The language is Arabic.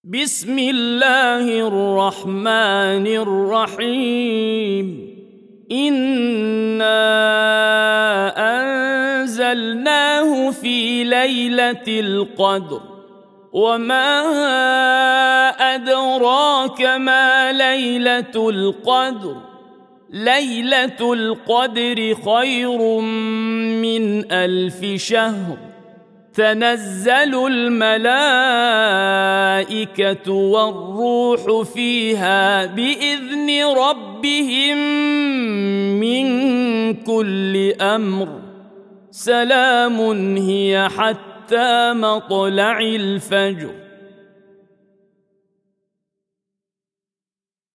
بسم الله الرحمن الرحيم إنا أنزلناه في ليلة القدر وما أدراك ما ليلة القدر ليلة القدر خير من 1000 شهر تنزل الملائكة والروح فيها بإذن ربهم من كل أمر سلام هي حتى مطلع الفجر